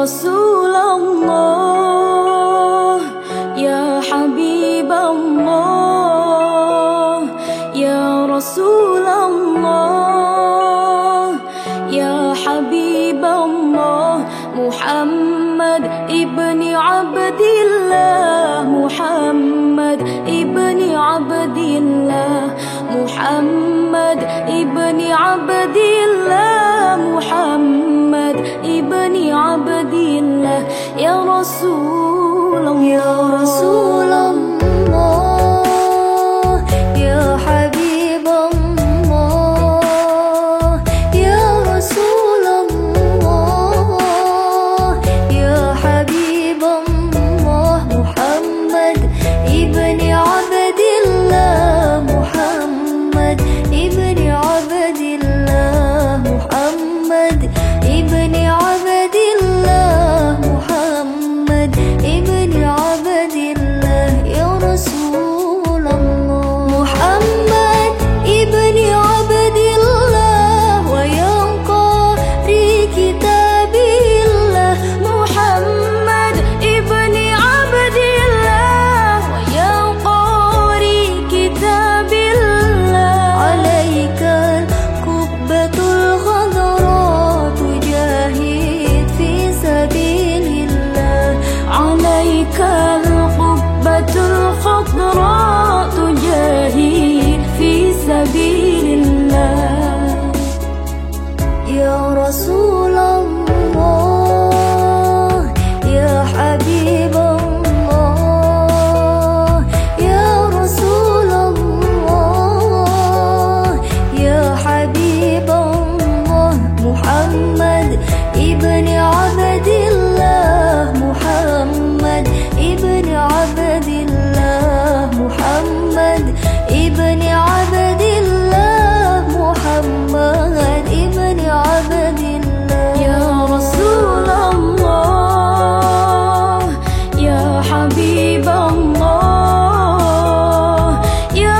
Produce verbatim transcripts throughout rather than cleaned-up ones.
Rasulullah, ya Habibullah, ya Rasulullah, ya Habibullah. Muhammad ibni Abdillah, Muhammad ibni Abdillah, Muhammad ibni Abdillah, Muhammad ibni Abdillah. Ya Rasulullah, ya Rasulullah, ya Habibullah, ya Rasulullah, ya Habibullah. Muhammad ibni Abdillah, Muhammad ibni Abdillah, Muhammad ibni Abdillah, Muhammad ibni Abdillah. Ya Rasulullah, Muhammad ibni Abdillah, wa ya qari kitabillah. Muhammad ibni Abdillah, wa ya qari kitabillah. Alaika kubbatul khadra, tujahid fi sabilillah. Alaika kubbatul khadra, tujahid fi sabilillah. Ya Rasulullah, ya Habibullah, ya Rasulullah, ya Habibullah. Muhammad ibni Abdillah, Muhammad ibni Abdillah, Muhammad ibni Abdillah, Muhammad ibni Abdillah. Ya Rasulullah, ya Habibullah, ya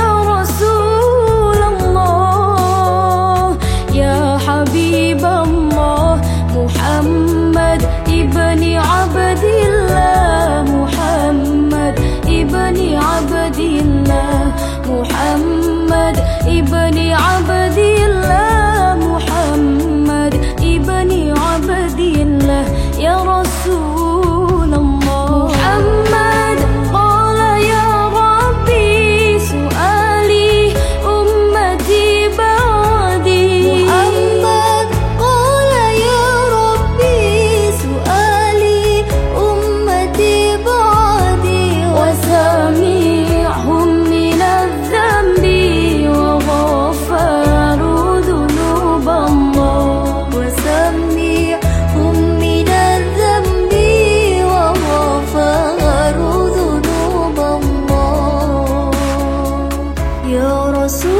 Rasulullah, ya Habibullah. Muhammad ibni Abdillah, Muhammad ibni Abdillah, Muhammad ibni Abdillah, Muhammad ibni Abdillah. Ya Rasulullah, Muhammad qala ya Rabbi su'ali ummati ba'di. Muhammad qala ya Rabbi su'ali ummati ba'di, wa sami'hum min adh-dhanbi wa ghafaru dhunub Allah, wa sami'hum min adh-dhanbi wa ghafaru dhunub Allah. Ya Rasul